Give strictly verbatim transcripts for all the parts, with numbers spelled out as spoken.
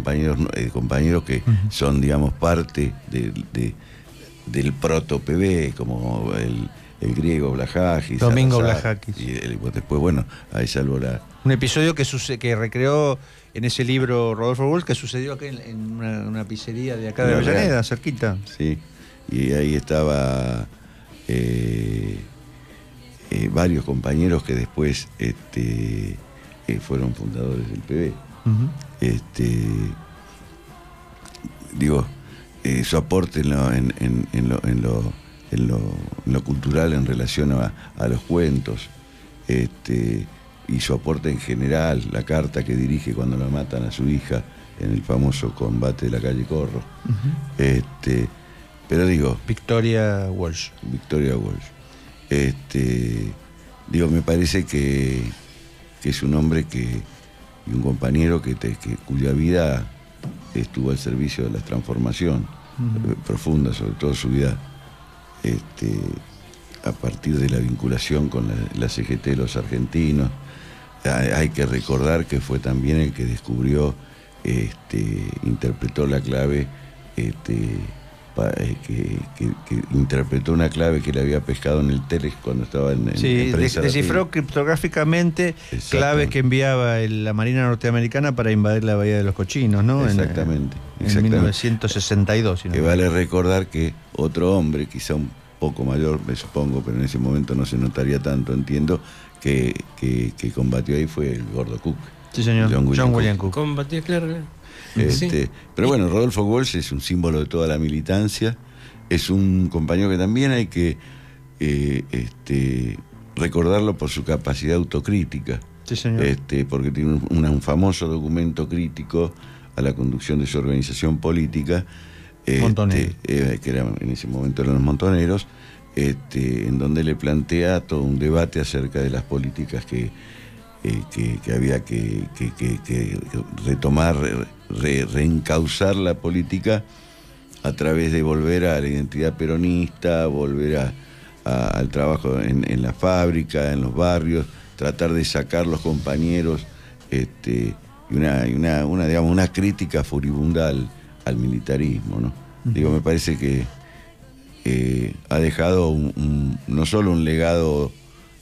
compañeros, eh, compañeros que uh-huh. son, digamos, parte de, de, del proto-P B, como el, el griego Blajakis. Domingo Blajakis. Y el, después, bueno, ahí salvo la... Un episodio que, suce, que recreó en ese libro Rodolfo Walsh, que sucedió aquí en, en una, una pizzería de acá de Avellaneda, cerquita. Sí, y ahí estaba eh, eh, varios compañeros que después este, eh, fueron fundadores del P B. Uh-huh. Este, digo, eh, su aporte en lo, en, en, en, lo, en, lo, en, lo, en lo cultural en relación a, a los cuentos, este, y su aporte en general, la carta que dirige cuando la matan a su hija en el famoso combate de la calle Corro. Uh-huh. este, pero digo... Victoria Walsh. Victoria Walsh. Este, digo, me parece que, que es un hombre que... y un compañero que, te, que cuya vida estuvo al servicio de la transformación uh-huh. profunda, sobre todo su vida este, a partir de la vinculación con la, la C G T de los argentinos. Hay, hay que recordar que fue también el que descubrió, este, interpretó la clave, este, pa, eh, que, que, que interpretó una clave que le había pescado en el Telex cuando estaba en, en sí, en des, descifró criptográficamente claves que enviaba el, la Marina norteamericana para invadir la Bahía de los Cochinos, ¿no? Exactamente. En, exactamente. en mil novecientos sesenta y dos. Si no que vale recordar que otro hombre, quizá un poco mayor, me supongo, pero en ese momento no se notaría tanto, entiendo, que, que, que combatió ahí fue el Gordo Cook. Sí, señor. John William, John William Cook. Cook. Combatió, claro. Este, sí. Pero bueno, Rodolfo Walsh es un símbolo de toda la militancia, es un compañero que también hay que eh, este, recordarlo por su capacidad autocrítica. Sí, señor. Este, porque tiene un, un famoso documento crítico a la conducción de su organización política, este, eh, que era, en ese momento eran los Montoneros, este, en donde le plantea todo un debate acerca de las políticas que, eh, que, que había que, que, que, que retomar, re, reencauzar la política a través de volver a la identidad peronista, volver a, a, al trabajo en, en la fábrica, en los barrios, tratar de sacar los compañeros, este, y una, y una, una, digamos, una crítica furibunda al, al militarismo, ¿no? Uh-huh. Digo, me parece que eh, ha dejado un, un, no solo un legado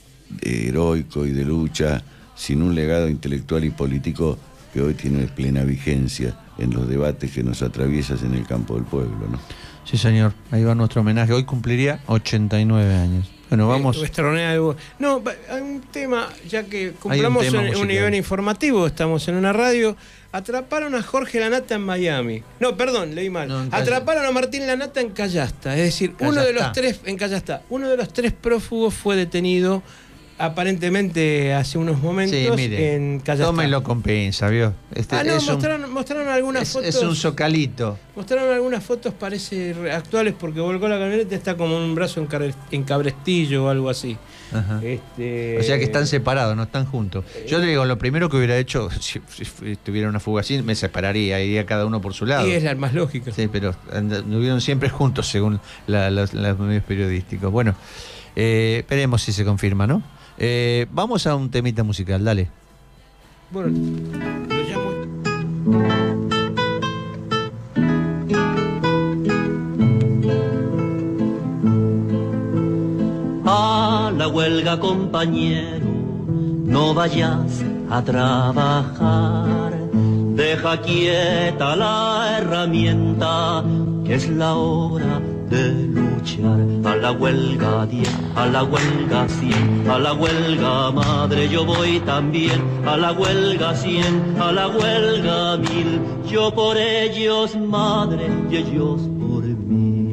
heroico y de lucha, sino un legado intelectual y político que hoy tiene plena vigencia en los debates que nos atraviesan en el campo del pueblo, ¿no? Sí, señor, ahí va nuestro homenaje. Hoy cumpliría ochenta y nueve años. Bueno, vamos. Eh, no, hay un tema, ya que cumplamos un, un, un nivel informativo, estamos en una radio. Atraparon a Jorge Lanata en Miami. No, perdón, leí mal. No, Atraparon a Martín Lanata en Callasta. Es decir, Callastá. uno de los tres, en Callastá, uno de los tres prófugos fue detenido aparentemente hace unos momentos sí, mire, en Callastá. Tómelo con pinza, ¿vio? Este, ah, no, mostraron, un, mostraron algunas es, fotos. Es un zocalito. Mostraron algunas fotos, parece, actuales, porque volcó la camioneta, está como un brazo en cabrestillo o algo así. Ajá. Este... O sea que están separados, no están juntos. Yo te digo, lo primero que hubiera hecho, si, si tuviera una fuga así, me separaría, iría cada uno por su lado. Y es la más lógica. Sí, pero anduvieron siempre juntos, según la, los, los medios periodísticos. Bueno, eh, esperemos si se confirma, ¿no? Eh, vamos a un temita musical, dale. Bueno, lo llamo. A la huelga, compañero, no vayas a trabajar. Deja quieta la herramienta, que es la hora de luchar. A la huelga diez, a la huelga cien, a la huelga madre yo voy también. A la huelga cien, a la huelga mil, yo por ellos madre y ellos por mí.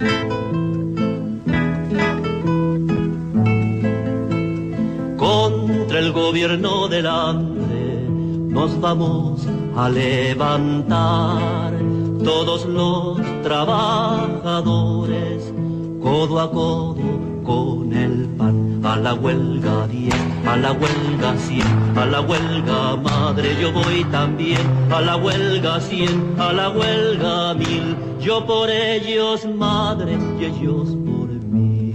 Contra el gobierno del hambre nos vamos a levantar, todos los trabajadores, codo a codo con el pan. A la huelga diez, a la huelga cien, a la huelga madre yo voy también. A la huelga cien, a la huelga mil, yo por ellos madre y ellos por mí.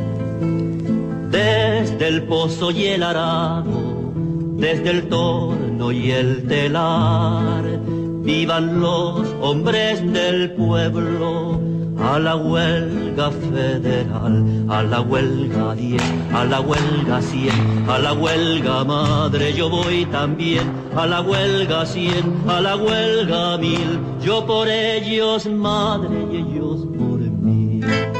Desde el pozo y el arado, desde el torno lino y el telar. Vivan los hombres del pueblo, a la huelga federal, a la huelga diez, a la huelga cien, a la huelga madre, yo voy también, a la huelga cien, a la huelga mil, yo por ellos madre y ellos por mí.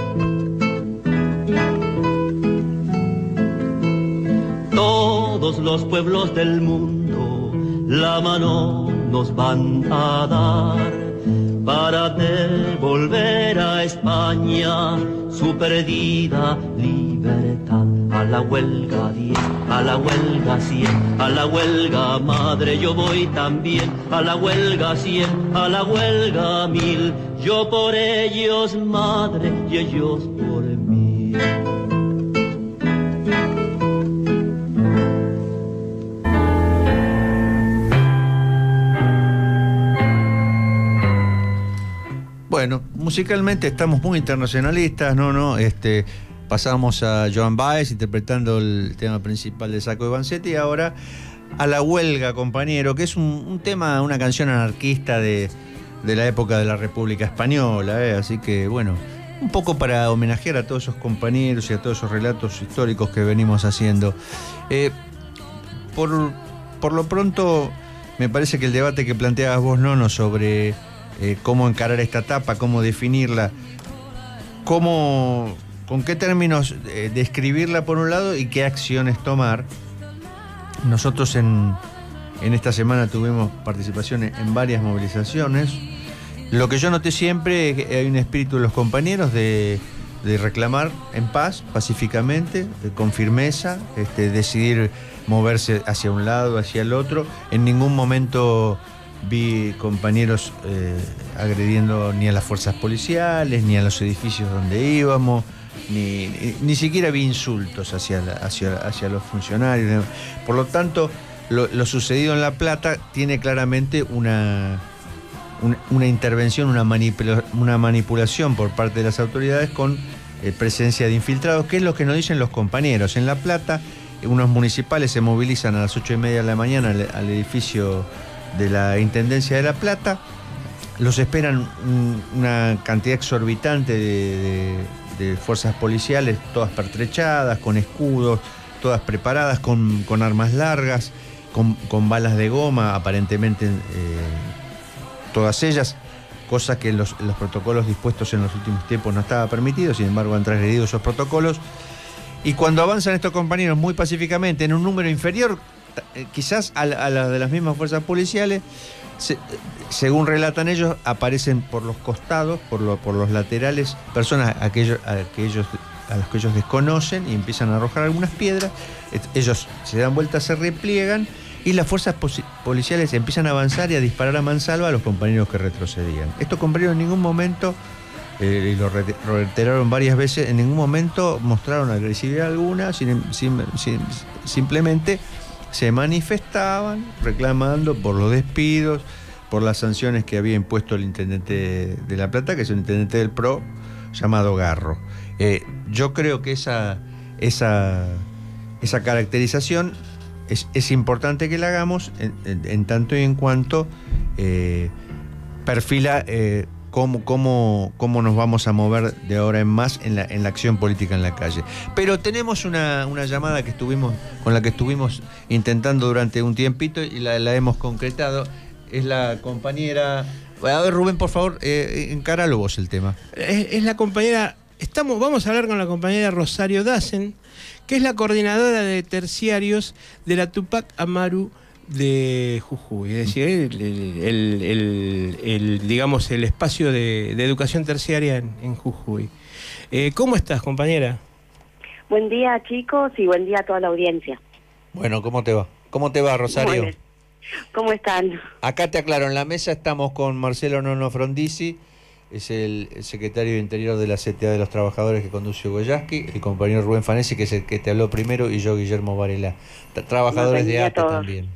Todos los pueblos del mundo la mano nos van a dar para devolver a España su perdida libertad. A la huelga diez, a la huelga cien, a la huelga madre, yo voy también, a la huelga cien, a la huelga mil, yo por ellos madre y ellos por mí. Bueno, musicalmente estamos muy internacionalistas, ¿no? no este Pasamos a Joan Baez interpretando el tema principal de Sacco y Vanzetti y ahora a La Huelga, compañero, que es un, un tema, una canción anarquista de, de la época de la República Española, ¿eh? Así que, bueno, un poco para homenajear a todos esos compañeros y a todos esos relatos históricos que venimos haciendo. Eh, por, por lo pronto, me parece que el debate que planteabas vos, Nono, sobre eh, cómo encarar esta etapa, cómo definirla, cómo... ¿Con qué términos eh, describirla por un lado y qué acciones tomar? Nosotros en, en esta semana tuvimos participación en, en varias movilizaciones. Lo que yo noté siempre es que hay un espíritu de los compañeros de, de reclamar en paz, pacíficamente, con firmeza, este, decidir moverse hacia un lado, hacia el otro. En ningún momento vi compañeros eh, agrediendo ni a las fuerzas policiales, ni a los edificios donde íbamos. Ni, ni, ni siquiera vi insultos hacia, la, hacia, hacia los funcionarios. Por lo tanto, lo, lo sucedido en La Plata tiene claramente una, una, una intervención, una, manipula, una manipulación por parte de las autoridades con eh, presencia de infiltrados, que es lo que nos dicen los compañeros. En La Plata, unos municipales se movilizan a las ocho y media de la mañana al, al edificio de la Intendencia de La Plata. Los esperan un, una cantidad exorbitante de... de de fuerzas policiales, todas pertrechadas, con escudos, todas preparadas, con, con armas largas, con, con balas de goma, aparentemente eh, todas ellas, cosa que los, los protocolos dispuestos en los últimos tiempos no estaba permitido, sin embargo han transgredido esos protocolos. Y cuando avanzan estos compañeros muy pacíficamente, en un número inferior, eh, quizás a la, a la de las mismas fuerzas policiales, Se, según relatan ellos, aparecen por los costados, por, lo, por los laterales, personas a, aquellos, a, que ellos, a los que ellos desconocen y empiezan a arrojar algunas piedras. Ellos se dan vuelta, se repliegan y las fuerzas policiales empiezan a avanzar y a disparar a mansalva a los compañeros que retrocedían. Estos compañeros en ningún momento, eh, y lo reiteraron varias veces, en ningún momento mostraron agresividad alguna, sin, sin, sin, simplemente se manifestaban reclamando por los despidos, por las sanciones que había impuesto el intendente de La Plata, que es un intendente del P R O llamado Garro. Eh, yo creo que esa, esa, esa caracterización es, es importante que la hagamos en, en, en tanto y en cuanto eh, perfila eh, Cómo, cómo, cómo nos vamos a mover de ahora en más en la, en la acción política en la calle. Pero tenemos una, una llamada que estuvimos, con la que estuvimos intentando durante un tiempito y la, la hemos concretado. Es la compañera... A ver, Rubén, por favor, eh, encáralo vos el tema. Es, es la compañera... Estamos, vamos a hablar con la compañera Rosario Dassen, que es la coordinadora de terciarios de la Tupac Amaru de Jujuy, es decir, el, el, el, el, digamos, el espacio de, de educación terciaria en, en Jujuy. Eh, ¿Cómo estás, compañera? Buen día, chicos, y buen día a toda la audiencia. Bueno, ¿cómo te va? ¿Cómo te va, Rosario? Bueno, ¿cómo están? Acá te aclaro, en la mesa estamos con Marcelo Nono Frondizi, es el, el secretario de Interior de la C T A de los Trabajadores que conduce Goyaski, el compañero Rubén Fanesi, que es el que te habló primero, y yo, Guillermo Varela, trabajadores de A T E también.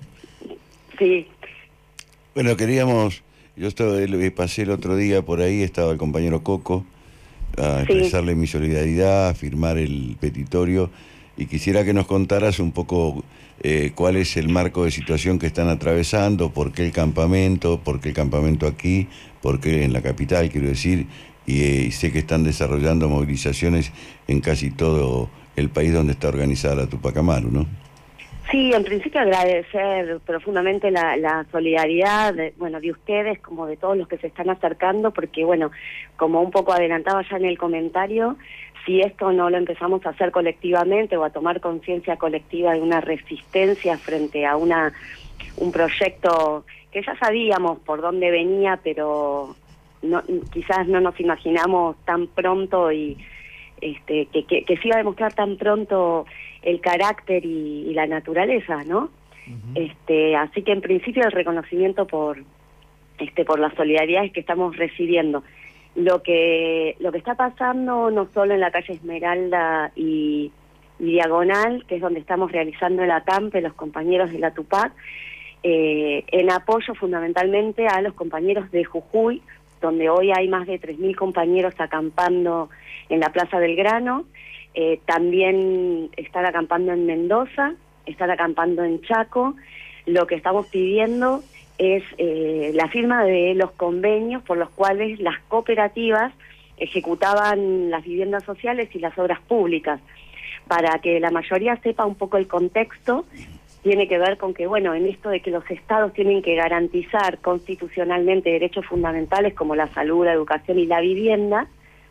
Sí. Bueno, queríamos, yo estaba, pasé el otro día por ahí, estaba el compañero Coco, a expresarle sí. mi solidaridad, a firmar el petitorio, y quisiera que nos contaras un poco eh, cuál es el marco de situación que están atravesando, por qué el campamento, por qué el campamento aquí, por qué en la capital, quiero decir, y, eh, y sé que están desarrollando movilizaciones en casi todo el país donde está organizada la Tupac Amaru, ¿no? Sí, en principio agradecer profundamente la, la solidaridad, de, bueno, de ustedes como de todos los que se están acercando, porque bueno, como un poco adelantaba ya en el comentario, si esto no lo empezamos a hacer colectivamente o a tomar conciencia colectiva de una resistencia frente a una un proyecto que ya sabíamos por dónde venía, pero no, quizás no nos imaginamos tan pronto y este que, que, que se iba a demostrar tan pronto el carácter y, y la naturaleza, ¿no? Uh-huh. Este, así que en principio el reconocimiento por este por las solidaridades que estamos recibiendo. Lo que lo que está pasando no solo en la calle Esmeralda y, y Diagonal, que es donde estamos realizando el acampe, los compañeros de la Tupac, eh, en apoyo fundamentalmente a los compañeros de Jujuy, donde hoy hay más de tres mil compañeros acampando en la Plaza del Grano. Eh, también están acampando en Mendoza, están acampando en Chaco. Lo que estamos pidiendo es eh, la firma de los convenios por los cuales las cooperativas ejecutaban las viviendas sociales y las obras públicas. Para que la mayoría sepa un poco el contexto, tiene que ver con que, bueno, en esto de que los estados tienen que garantizar constitucionalmente derechos fundamentales como la salud, la educación y la vivienda,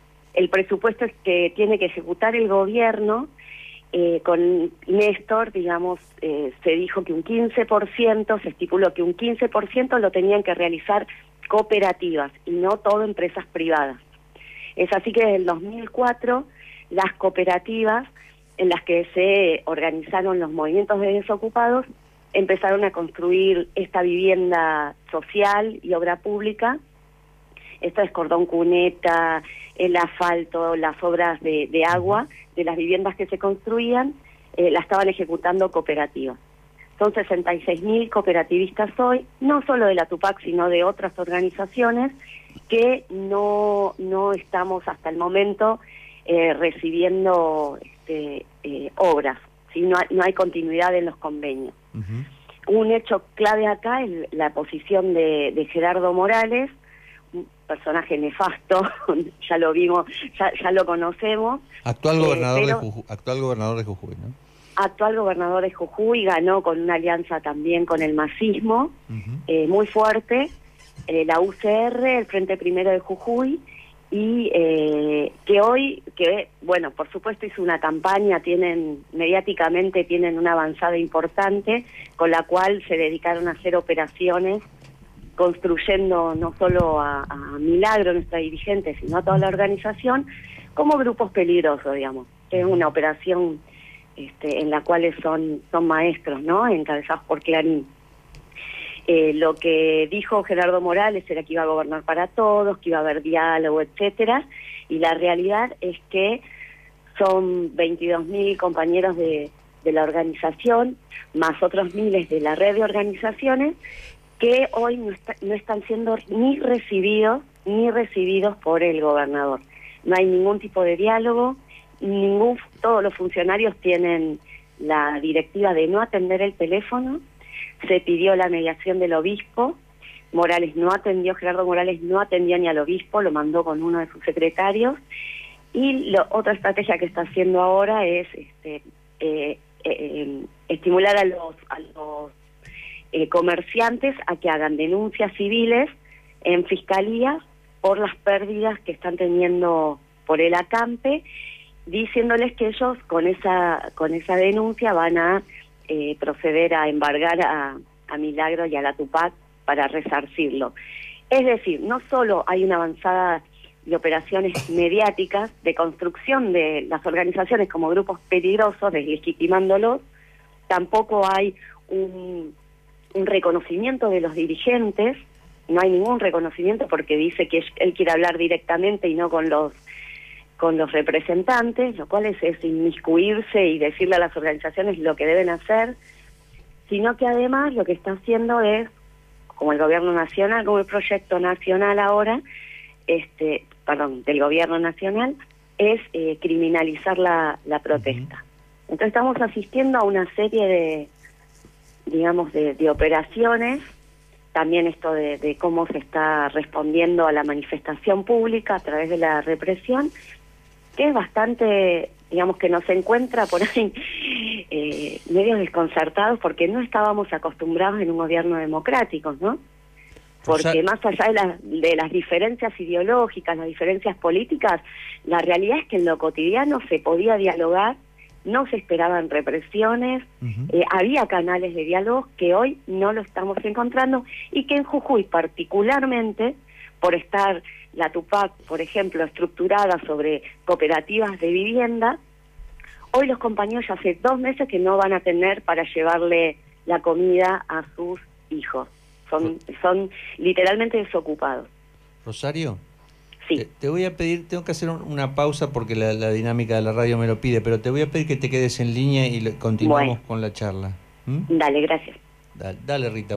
el presupuesto es que tiene que ejecutar el gobierno. Eh, con Néstor, digamos, eh, se dijo que un quince por ciento, se estipuló que un quince por ciento lo tenían que realizar cooperativas y no todo empresas privadas. Es así que desde el dos mil cuatro las cooperativas en las que se organizaron los movimientos de desocupados empezaron a construir esta vivienda social y obra pública. Esto es cordón cuneta, el asfalto, las obras de, de agua, de las viviendas que se construían, eh, la estaban ejecutando cooperativas. Son sesenta y seis mil cooperativistas hoy, no solo de la Tupac, sino de otras organizaciones, que no, no estamos hasta el momento eh, recibiendo este, eh, obras, ¿sí? no, hay, no hay continuidad en los convenios. Uh-huh. Un hecho clave acá es la posición de, de Gerardo Morales, un personaje nefasto, ya lo vimos, ya, ya lo conocemos. Actual gobernador, eh, pero, de Jujuy, actual gobernador de Jujuy, ¿no? Actual gobernador de Jujuy, ganó con una alianza también con el masismo, uh-huh. eh, muy fuerte, eh, la U C R, el Frente Primero de Jujuy, y eh, que hoy, que bueno, por supuesto hizo una campaña, tienen mediáticamente tienen una avanzada importante, con la cual se dedicaron a hacer operaciones construyendo no solo a, a Milagro, nuestra dirigente, sino a toda la organización, como grupos peligrosos, digamos. Es una operación este, en la cual son, son maestros, ¿no?, encabezados por Clarín. Eh, lo que dijo Gerardo Morales era que iba a gobernar para todos, que iba a haber diálogo, etcétera, y la realidad es que son veintidós mil compañeros de, de la organización, más otros miles de la red de organizaciones, que hoy no, está, no están siendo ni recibidos ni recibidos por el gobernador. No hay ningún tipo de diálogo, ningún todos los funcionarios tienen la directiva de no atender el teléfono. Se pidió la mediación del obispo, Morales no atendió, Gerardo Morales no atendió ni al obispo, lo mandó con uno de sus secretarios, y lo, otra estrategia que está haciendo ahora es este, eh, eh, estimular a los, a los Eh, comerciantes a que hagan denuncias civiles en fiscalía por las pérdidas que están teniendo por el acampe, diciéndoles que ellos con esa con esa denuncia van a eh, proceder a embargar a, a Milagro y a la Tupac para resarcirlo. Es decir, no solo hay una avanzada de operaciones mediáticas de construcción de las organizaciones como grupos peligrosos, deslegitimándolos, tampoco hay un un reconocimiento de los dirigentes, no hay ningún reconocimiento porque dice que él quiere hablar directamente y no con los con los representantes, lo cual es, es inmiscuirse y decirle a las organizaciones lo que deben hacer, sino que además lo que está haciendo es, como el gobierno nacional, como el proyecto nacional ahora, este, perdón, del gobierno nacional, es eh, criminalizar la, la protesta. Entonces estamos asistiendo a una serie de, digamos, de, de operaciones, también esto de, de cómo se está respondiendo a la manifestación pública a través de la represión, que es bastante, digamos, que nos encuentra por ahí eh, medios desconcertados porque no estábamos acostumbrados en un gobierno democrático, ¿no? Porque o sea, más allá de, la, de las diferencias ideológicas, las diferencias políticas, la realidad es que en lo cotidiano se podía dialogar, no se esperaban represiones, uh-huh. eh, había canales de diálogo que hoy no lo estamos encontrando y que en Jujuy particularmente, por estar la Tupac, por ejemplo, estructurada sobre cooperativas de vivienda, hoy los compañeros ya hace dos meses que no van a tener para llevarle la comida a sus hijos. Son, son literalmente desocupados. Rosario, sí. te, te voy a pedir, tengo que hacer un, una pausa porque la, la dinámica de la radio me lo pide, pero te voy a pedir que te quedes en línea y le, continuamos bueno. con la charla. ¿Mm? Dale, gracias. Dale, dale, Rita.